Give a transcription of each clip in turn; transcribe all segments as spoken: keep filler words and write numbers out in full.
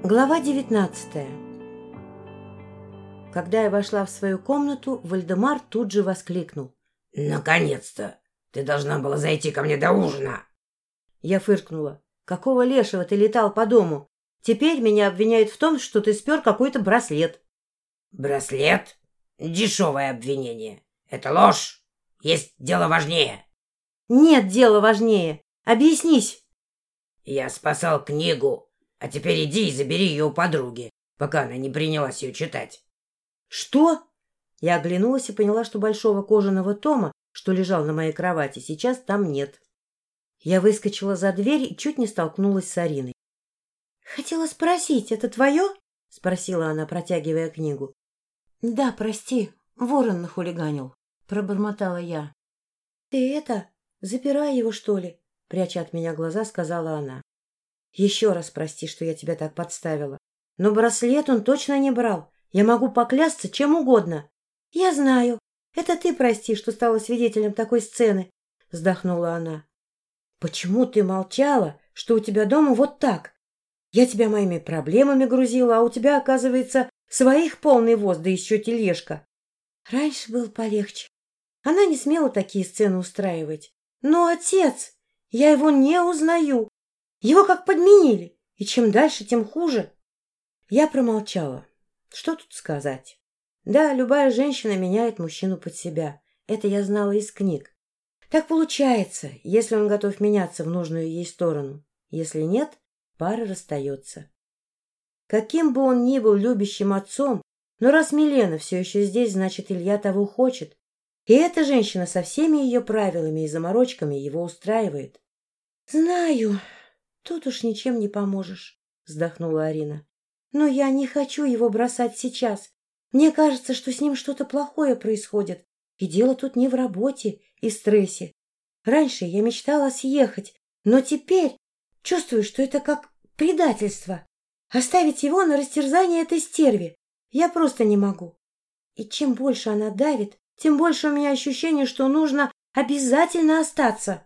Глава девятнадцатая. Когда я вошла в свою комнату, Вальдемар тут же воскликнул: «Наконец-то! Ты должна была зайти ко мне до ужина!» Я фыркнула. «Какого лешего ты летал по дому? Теперь меня обвиняют в том, что ты спер какой-то браслет». «Браслет? Дешевое обвинение. Это ложь. Есть дело важнее». «Нет дела важнее. Объяснись». «Я спасал книгу, а теперь иди и забери ее у подруги, пока она не принялась ее читать». «Что?» Я оглянулась и поняла, что большого кожаного тома, что лежал на моей кровати, сейчас там нет. Я выскочила за дверь и чуть не столкнулась с Ариной. «Хотела спросить, это твое?» — спросила она, протягивая книгу. «Да, прости, ворон нахулиганил», — пробормотала я. «Ты это, запирай его, что ли?» — пряча от меня глаза, сказала она. «Еще раз прости, что я тебя так подставила. Но браслет он точно не брал. Я могу поклясться чем угодно». «Я знаю. Это ты прости, что стала свидетелем такой сцены», — вздохнула она. «Почему ты молчала, что у тебя дома вот так? Я тебя моими проблемами грузила, а у тебя, оказывается, своих полный воз, да еще тележка». Раньше было полегче. Она не смела такие сцены устраивать. Но отец, я его не узнаю. Его как подменили, и чем дальше, тем хуже. Я промолчала. Что тут сказать? Да, любая женщина меняет мужчину под себя. Это я знала из книг. Так получается, если он готов меняться в нужную ей сторону. Если нет, пара расстается. Каким бы он ни был любящим отцом, но раз Милена все еще здесь, значит, Илья того хочет. И эта женщина со всеми ее правилами и заморочками его устраивает. — Знаю, тут уж ничем не поможешь, — вздохнула Арина. — Но я не хочу его бросать сейчас. Мне кажется, что с ним что-то плохое происходит. И дело тут не в работе и стрессе. Раньше я мечтала съехать, но теперь чувствую, что это как предательство. Оставить его на растерзание этой стерве я просто не могу. И чем больше она давит, тем больше у меня ощущение, что нужно обязательно остаться.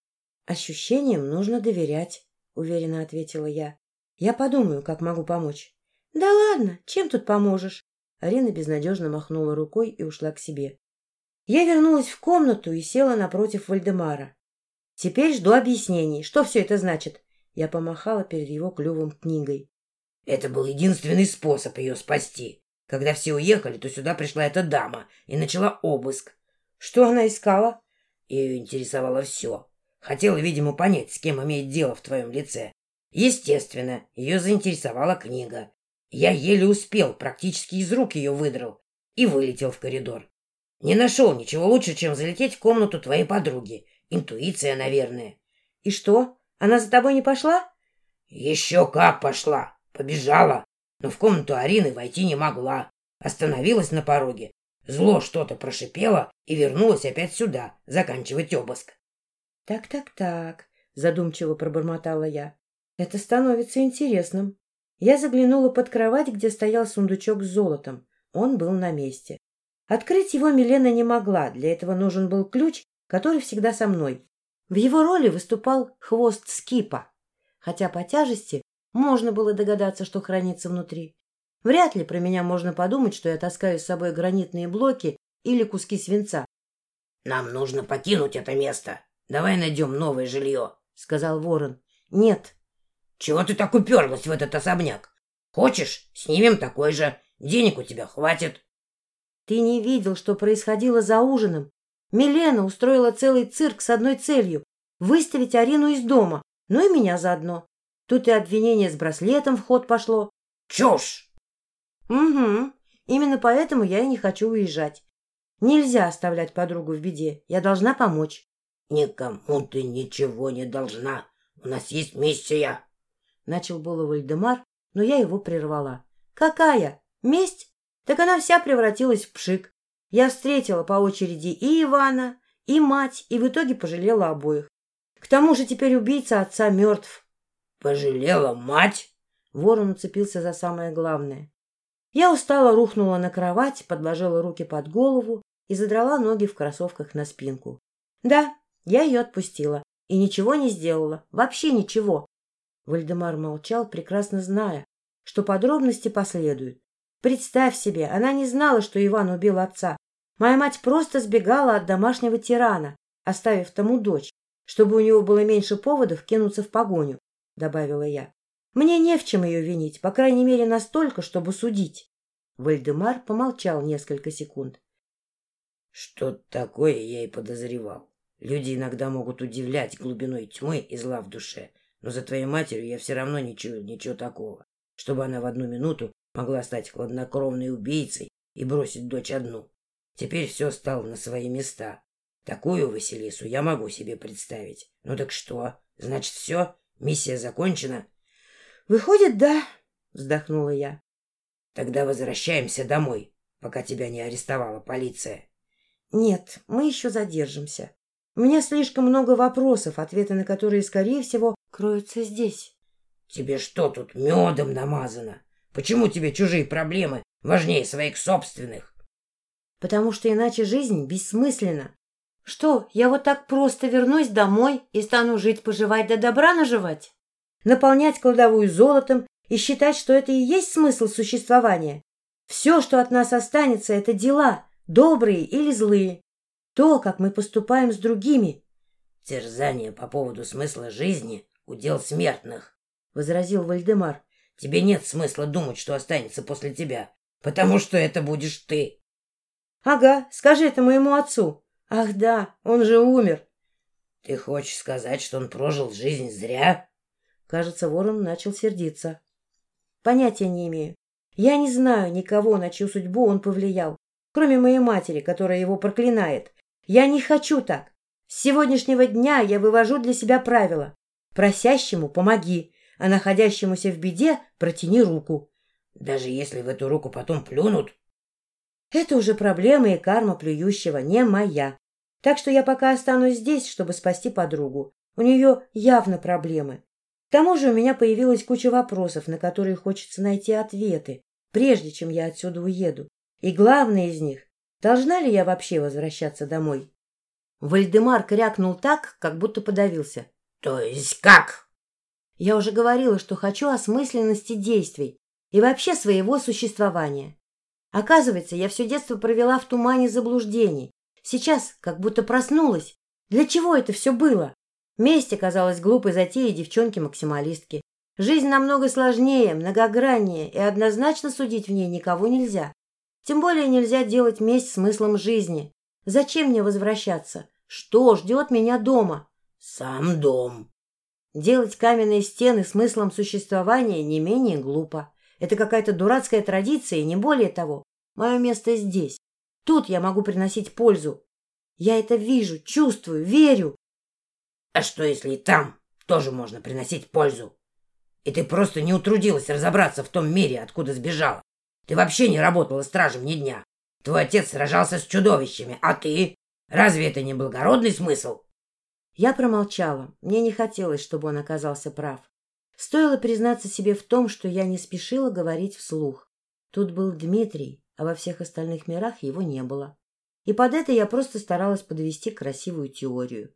— Ощущениям нужно доверять, — уверенно ответила я. — Я подумаю, как могу помочь. — Да ладно, чем тут поможешь? Арина безнадежно махнула рукой и ушла к себе. Я вернулась в комнату и села напротив Вальдемара. Теперь жду объяснений. Что все это значит? Я помахала перед его клювом книгой. Это был единственный способ ее спасти. Когда все уехали, то сюда пришла эта дама и начала обыск. Что она искала? Ее интересовало все. Хотела, видимо, понять, с кем имеет дело в твоем лице. Естественно, ее заинтересовала книга. Я еле успел, практически из рук ее выдрал и вылетел в коридор. Не нашел ничего лучше, чем залететь в комнату твоей подруги. Интуиция, наверное. И что, она за тобой не пошла? Еще как пошла. Побежала. Но в комнату Арины войти не могла. Остановилась на пороге. Зло что-то прошипело и вернулась опять сюда, заканчивать обыск. Так-так-так, задумчиво пробормотала я. Это становится интересным. Я заглянула под кровать, где стоял сундучок с золотом. Он был на месте. Открыть его Милена не могла, для этого нужен был ключ, который всегда со мной. В его роли выступал хвост скипа, хотя по тяжести можно было догадаться, что хранится внутри. Вряд ли про меня можно подумать, что я таскаю с собой гранитные блоки или куски свинца. — Нам нужно покинуть это место. Давай найдем новое жилье, — сказал ворон. — Нет. — Чего ты так уперлась в этот особняк? Хочешь, снимем такой же. Денег у тебя хватит. Ты не видел, что происходило за ужином? Милена устроила целый цирк с одной целью — выставить Арину из дома, ну и меня заодно. Тут и обвинение с браслетом в ход пошло. Чушь! Угу. Именно поэтому я и не хочу уезжать. Нельзя оставлять подругу в беде. Я должна помочь. Никому ты ничего не должна. У нас есть миссия. Начал было Вальдемар, но я его прервала. Какая? Месть? Так она вся превратилась в пшик. Я встретила по очереди и Ивана, и мать, и в итоге пожалела обоих. К тому же теперь убийца отца мертв. — Пожалела мать? Ворон уцепился за самое главное. Я устало рухнула на кровать, подложила руки под голову и задрала ноги в кроссовках на спинку. Да, я ее отпустила и ничего не сделала, вообще ничего. Вальдемар молчал, прекрасно зная, что подробности последуют. Представь себе, она не знала, что Иван убил отца. Моя мать просто сбегала от домашнего тирана, оставив тому дочь, чтобы у него было меньше поводов кинуться в погоню, — добавила я. Мне не в чем ее винить, по крайней мере настолько, чтобы судить. Вальдемар помолчал несколько секунд. — Что-то такое я и подозревал. Люди иногда могут удивлять глубиной тьмы и зла в душе, но за твоей матерью я все равно не чую ничего такого, чтобы она в одну минуту могла стать хладнокровной убийцей и бросить дочь одну. Теперь все стало на свои места. Такую Василису я могу себе представить. Ну так что? Значит, все? Миссия закончена? — Выходит, да, — вздохнула я. — Тогда возвращаемся домой, пока тебя не арестовала полиция. — Нет, мы еще задержимся. У меня слишком много вопросов, ответы на которые, скорее всего, кроются здесь. — Тебе что тут медом намазано? Почему тебе чужие проблемы важнее своих собственных? — Потому что иначе жизнь бессмысленна. Что, я вот так просто вернусь домой и стану жить-поживать да добра наживать? Наполнять кладовую золотом и считать, что это и есть смысл существования? Все, что от нас останется, — это дела, добрые или злые. То, как мы поступаем с другими. — Терзание по поводу смысла жизни — удел смертных, — возразил Вальдемар. — Тебе нет смысла думать, что останется после тебя, потому что это будешь ты. — Ага, скажи это моему отцу. Ах да, он же умер. — Ты хочешь сказать, что он прожил жизнь зря? Кажется, ворон начал сердиться. — Понятия не имею. Я не знаю никого, на чью судьбу он повлиял, кроме моей матери, которая его проклинает. Я не хочу так. С сегодняшнего дня я вывожу для себя правила. Просящему помоги, а находящемуся в беде протяни руку. Даже если в эту руку потом плюнут? Это уже проблема и карма плюющего, не моя. Так что я пока останусь здесь, чтобы спасти подругу. У нее явно проблемы. К тому же у меня появилась куча вопросов, на которые хочется найти ответы, прежде чем я отсюда уеду. И главное из них — должна ли я вообще возвращаться домой? Вальдемар крякнул так, как будто подавился. — То есть как? Я уже говорила, что хочу осмысленности действий и вообще своего существования. Оказывается, я все детство провела в тумане заблуждений. Сейчас как будто проснулась. Для чего это все было? Месть оказалась глупой затеей девчонки-максималистки. Жизнь намного сложнее, многограннее, и однозначно судить в ней никого нельзя. Тем более нельзя делать месть смыслом жизни. Зачем мне возвращаться? Что ждет меня дома? Сам дом. Делать каменные стены смыслом существования не менее глупо. Это какая-то дурацкая традиция, и не более того. Мое место здесь. Тут я могу приносить пользу. Я это вижу, чувствую, верю. А что, если и там тоже можно приносить пользу? И ты просто не утрудилась разобраться в том мире, откуда сбежала. Ты вообще не работала стражем ни дня. Твой отец сражался с чудовищами, а ты? Разве это не благородный смысл? Я промолчала. Мне не хотелось, чтобы он оказался прав. Стоило признаться себе в том, что я не спешила говорить вслух. Тут был Дмитрий, а во всех остальных мирах его не было. И под это я просто старалась подвести красивую теорию.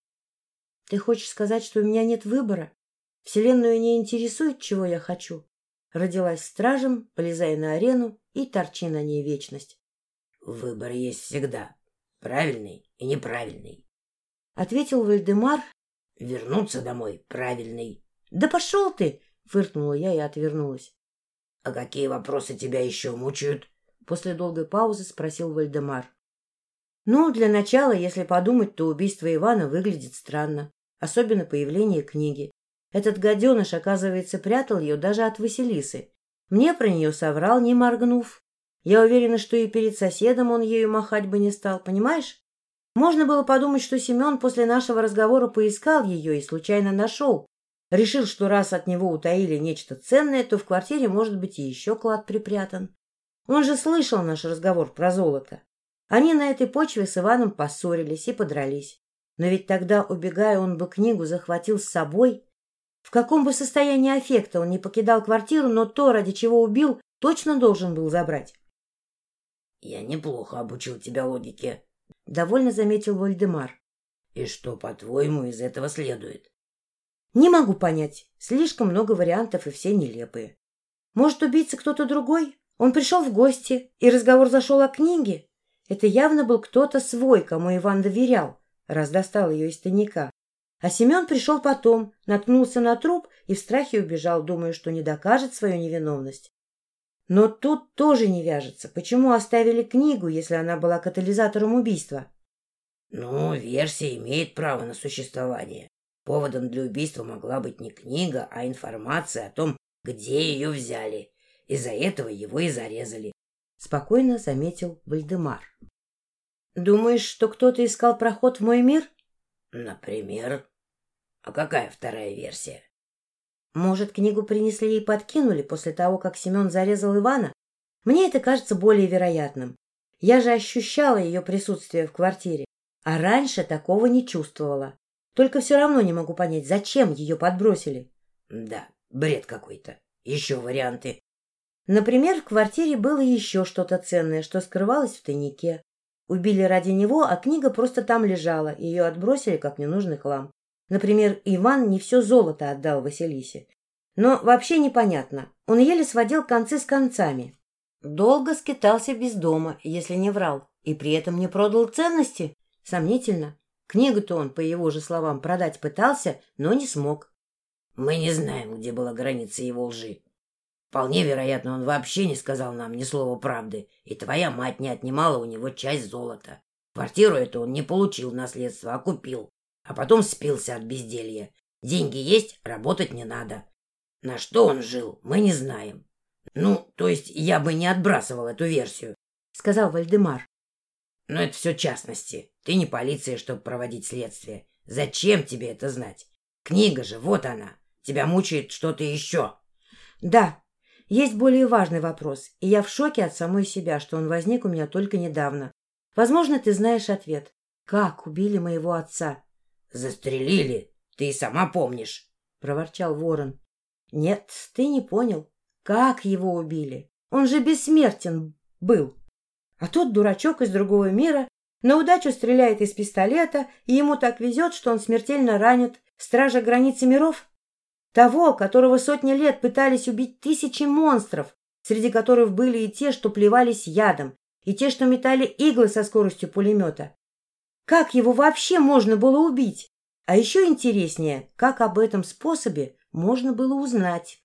Ты хочешь сказать, что у меня нет выбора? Вселенную не интересует, чего я хочу? Родилась стражем, полезай на арену и торчи на ней вечность. Выбор есть всегда. Правильный и неправильный. Ответил Вальдемар. Вернуться домой правильный. Да пошел ты! Фыркнула я и отвернулась. А какие вопросы тебя еще мучают? После долгой паузы спросил Вальдемар. Ну, для начала, если подумать, то убийство Ивана выглядит странно. Особенно появление книги. Этот гаденыш, оказывается, прятал ее даже от Василисы. Мне про нее соврал, не моргнув. Я уверена, что и перед соседом он ею махать бы не стал, понимаешь? Можно было подумать, что Семен после нашего разговора поискал ее и случайно нашел. Решил, что раз от него утаили нечто ценное, то в квартире может быть и еще клад припрятан. Он же слышал наш разговор про золото. Они на этой почве с Иваном поссорились и подрались. Но ведь тогда, убегая, он бы книгу захватил с собой. В каком бы состоянии аффекта он не покидал квартиру, но то, ради чего убил, точно должен был забрать. — Я неплохо обучил тебя логике, — довольно заметил Вальдемар. — И что, по-твоему, из этого следует? — Не могу понять. Слишком много вариантов, и все нелепые. Может, убийца кто-то другой? Он пришел в гости, и разговор зашел о книге. Это явно был кто-то свой, кому Иван доверял, раз достал ее из тайника. А Семен пришел потом, наткнулся на труп и в страхе убежал, думая, что не докажет свою невиновность. Но тут тоже не вяжется. Почему оставили книгу, если она была катализатором убийства? Ну, версия имеет право на существование. Поводом для убийства могла быть не книга, а информация о том, где ее взяли. Из-за этого его и зарезали. Спокойно заметил Вальдемар. Думаешь, что кто-то искал проход в мой мир? Например? А какая вторая версия? Может, книгу принесли и подкинули после того, как Семен зарезал Ивана? Мне это кажется более вероятным. Я же ощущала ее присутствие в квартире, а раньше такого не чувствовала. Только все равно не могу понять, зачем ее подбросили. Да, бред какой-то. Еще варианты. Например, в квартире было еще что-то ценное, что скрывалось в тайнике. Убили ради него, а книга просто там лежала, и ее отбросили как ненужный хлам. Например, Иван не все золото отдал Василисе. Но вообще непонятно. Он еле сводил концы с концами. Долго скитался без дома, если не врал, и при этом не продал ценности. Сомнительно. Книгу-то он, по его же словам, продать пытался, но не смог. Мы не знаем, где была граница его лжи. Вполне вероятно, он вообще не сказал нам ни слова правды, и твоя мать не отнимала у него часть золота. Квартиру эту он не получил в наследство, а купил. А потом спился от безделья. Деньги есть, работать не надо. На что он жил, мы не знаем. Ну, то есть я бы не отбрасывал эту версию, — сказал Вальдемар. Но это все частности. Ты не полиция, чтобы проводить следствие. Зачем тебе это знать? Книга же, вот она. Тебя мучает что-то еще. Да, есть более важный вопрос, и я в шоке от самой себя, что он возник у меня только недавно. Возможно, ты знаешь ответ. Как убили моего отца? Застрелили. Ты и сама помнишь, — проворчал ворон. Нет, ты не понял. Как его убили? Он же бессмертен был. А тот дурачок из другого мира на удачу стреляет из пистолета, и ему так везет, что он смертельно ранит стража границы миров? Того, которого сотни лет пытались убить тысячи монстров, среди которых были и те, что плевались ядом, и те, что метали иглы со скоростью пулемета. Как его вообще можно было убить? А еще интереснее, как об этом способе можно было узнать.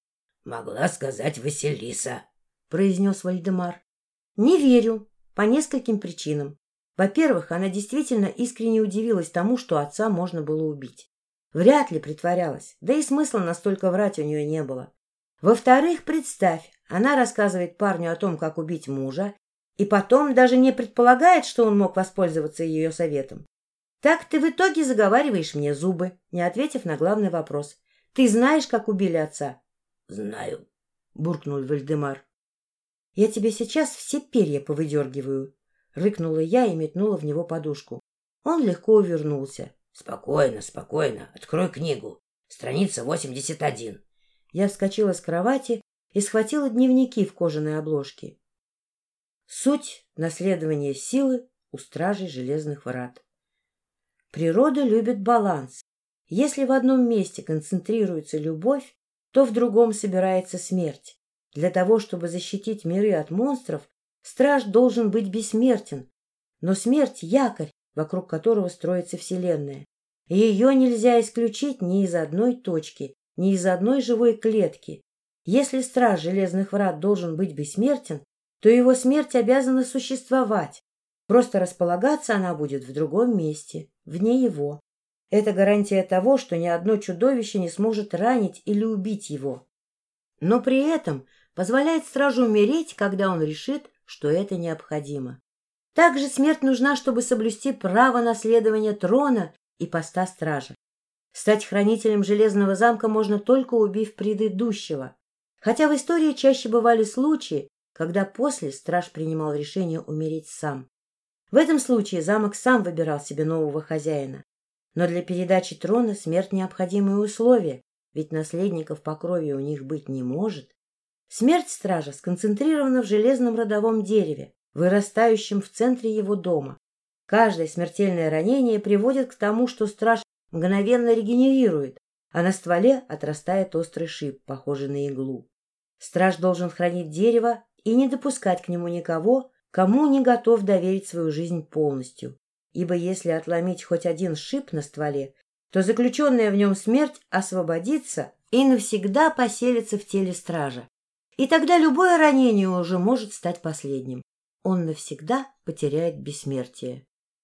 — Могла сказать Василиса, — произнес Вальдемар. — Не верю. По нескольким причинам. Во-первых, она действительно искренне удивилась тому, что отца можно было убить. Вряд ли притворялась, да и смысла настолько врать у нее не было. Во-вторых, представь, она рассказывает парню о том, как убить мужа, и потом даже не предполагает, что он мог воспользоваться ее советом. Так ты в итоге заговариваешь мне зубы, не ответив на главный вопрос. Ты знаешь, как убили отца? — Знаю, — буркнул Вальдемар. — Я тебе сейчас все перья повыдергиваю, — рыкнула я и метнула в него подушку. Он легко увернулся. — Спокойно, спокойно. Открой книгу. Страница восемьдесят один. Я вскочила с кровати и схватила дневники в кожаной обложке. Суть наследования силы у стражей железных врат. Природа любит баланс. Если в одном месте концентрируется любовь, то в другом собирается смерть. Для того, чтобы защитить миры от монстров, страж должен быть бессмертен. Но смерть — якорь, вокруг которого строится Вселенная. И ее нельзя исключить ни из одной точки, ни из одной живой клетки. Если страж Железных Врат должен быть бессмертен, то его смерть обязана существовать. Просто располагаться она будет в другом месте, вне его. Это гарантия того, что ни одно чудовище не сможет ранить или убить его. Но при этом позволяет стражу умереть, когда он решит, что это необходимо. Также смерть нужна, чтобы соблюсти право наследования трона и поста стража. Стать хранителем Железного замка можно только убив предыдущего. Хотя в истории чаще бывали случаи, когда после страж принимал решение умереть сам. В этом случае замок сам выбирал себе нового хозяина. Но для передачи трона смерть — необходимое условие, ведь наследников по крови у них быть не может. Смерть стража сконцентрирована в железном родовом дереве, вырастающем в центре его дома. Каждое смертельное ранение приводит к тому, что страж мгновенно регенерирует, а на стволе отрастает острый шип, похожий на иглу. Страж должен хранить дерево и не допускать к нему никого, кому не готов доверить свою жизнь полностью. Ибо если отломить хоть один шип на стволе, то заключенная в нем смерть освободится и навсегда поселится в теле стража. И тогда любое ранение уже может стать последним. Он навсегда потеряет бессмертие.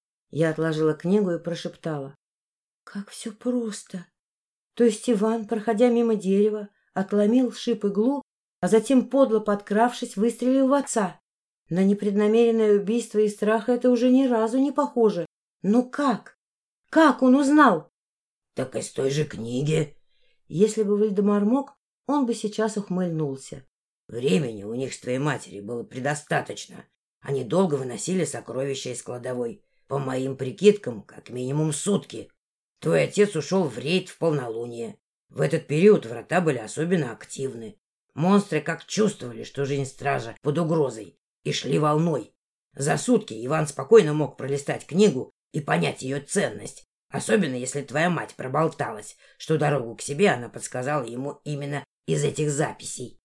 Я отложила книгу и прошептала: как все просто. То есть Иван, проходя мимо дерева, отломил шип-иглу, а затем, подло подкравшись, выстрелил в отца. На непреднамеренное убийство и страх это уже ни разу не похоже. Но как? Как он узнал? — Так из той же книги. Если бы Вальдемар мог, он бы сейчас ухмыльнулся. Времени у них с твоей матерью было предостаточно. Они долго выносили сокровища из кладовой. По моим прикидкам, как минимум сутки. Твой отец ушел в рейд в полнолуние. В этот период врата были особенно активны. Монстры как чувствовали, что жизнь стража под угрозой, и шли волной. За сутки Иван спокойно мог пролистать книгу и понять ее ценность, особенно если твоя мать проболталась, что дорогу к себе она подсказала ему именно из этих записей.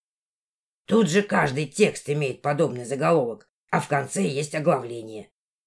Тут же каждый текст имеет подобный заголовок, а в конце есть оглавление.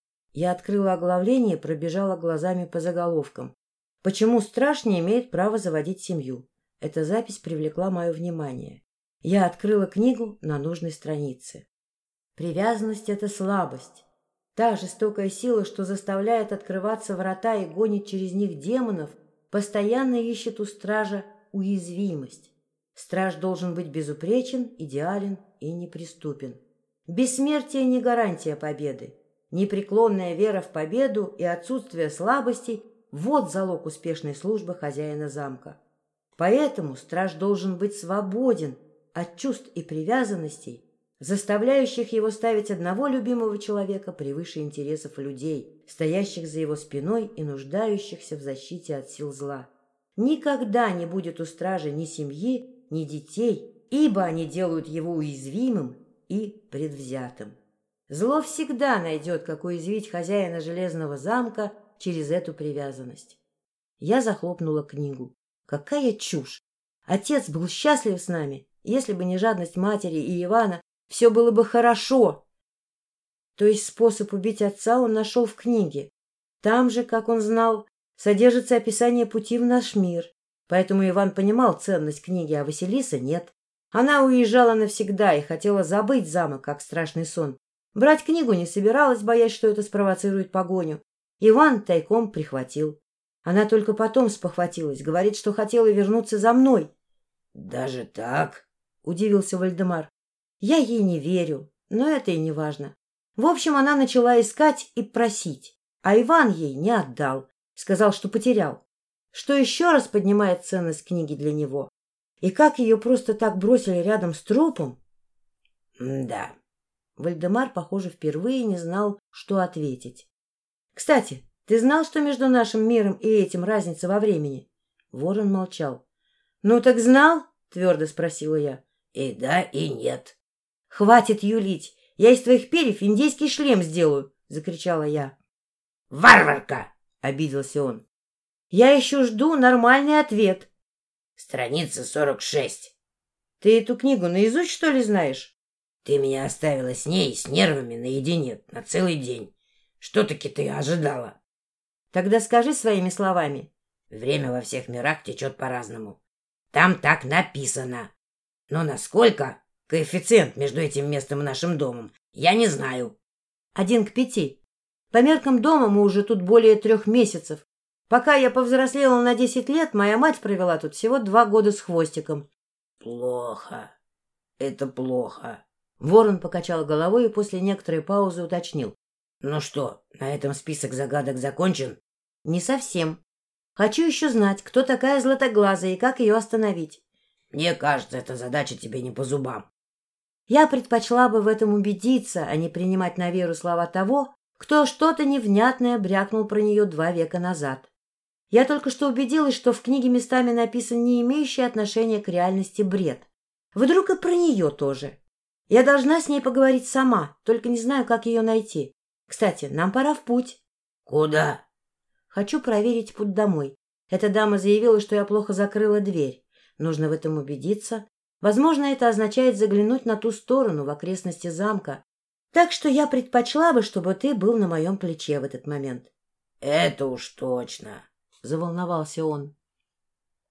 Я открыла оглавление и пробежала глазами по заголовкам. Почему страж не имеет права заводить семью? Эта запись привлекла мое внимание. Я открыла книгу на нужной странице. Привязанность — это слабость. Та жестокая сила, что заставляет открываться врата и гонит через них демонов, постоянно ищет у стража уязвимость. Страж должен быть безупречен, идеален и неприступен. Бессмертие не гарантия победы. Непреклонная вера в победу и отсутствие слабостей – вот залог успешной службы хозяина замка. Поэтому страж должен быть свободен от чувств и привязанностей, заставляющих его ставить одного любимого человека превыше интересов людей, стоящих за его спиной и нуждающихся в защите от сил зла. Никогда не будет у стража ни семьи, ни детей, ибо они делают его уязвимым и предвзятым. Зло всегда найдет, как уязвить хозяина железного замка через эту привязанность. Я захлопнула книгу. Какая чушь! Отец был счастлив с нами. Если бы не жадность матери и Ивана, все было бы хорошо. То есть способ убить отца он нашел в книге. Там же, как он знал, содержится описание пути в наш мир. Поэтому Иван понимал ценность книги, а Василиса нет. Она уезжала навсегда и хотела забыть замок, как страшный сон. Брать книгу не собиралась, боясь, что это спровоцирует погоню. Иван тайком прихватил. Она только потом спохватилась, говорит, что хотела вернуться за мной. — Даже так? — удивился Вальдемар. Я ей не верю, но это и не важно. В общем, она начала искать и просить, а Иван ей не отдал, сказал, что потерял. Что еще раз поднимает ценность книги для него. И как ее просто так бросили рядом с трупом? — Да. Вальдемар, похоже, впервые не знал, что ответить. — Кстати, ты знал, что между нашим миром и этим разница во времени? Ворон молчал. — Ну так знал? — твердо спросила я. — И да, и нет. — Хватит юлить! Я из твоих перьев индейский шлем сделаю! — закричала я. — Варварка! — обиделся он. — Я еще жду нормальный ответ. — Страница сорок шесть. — Ты эту книгу наизусть, что ли, знаешь? Ты меня оставила с ней, с нервами наедине, на целый день. Что-таки ты ожидала? Тогда скажи своими словами. Время во всех мирах течет по-разному. Там так написано. Но насколько коэффициент между этим местом и нашим домом, я не знаю. Один к пяти. По меркам дома мы уже тут более трех месяцев. Пока я повзрослела на десять лет, моя мать провела тут всего два года с хвостиком. Плохо. Это плохо. Ворон покачал головой и после некоторой паузы уточнил. — Ну что, на этом список загадок закончен? — Не совсем. Хочу еще знать, кто такая Златоглазая и как ее остановить. — Мне кажется, эта задача тебе не по зубам. Я предпочла бы в этом убедиться, а не принимать на веру слова того, кто что-то невнятное брякнул про нее два века назад. Я только что убедилась, что в книге местами написан не имеющий отношения к реальности бред. Вдруг и про нее тоже. Я должна с ней поговорить сама, только не знаю, как ее найти. Кстати, нам пора в путь. — Куда? — Хочу проверить путь домой. Эта дама заявила, что я плохо закрыла дверь. Нужно в этом убедиться. Возможно, это означает заглянуть на ту сторону, в окрестности замка. Так что я предпочла бы, чтобы ты был на моем плече в этот момент. — Это уж точно, — заволновался он.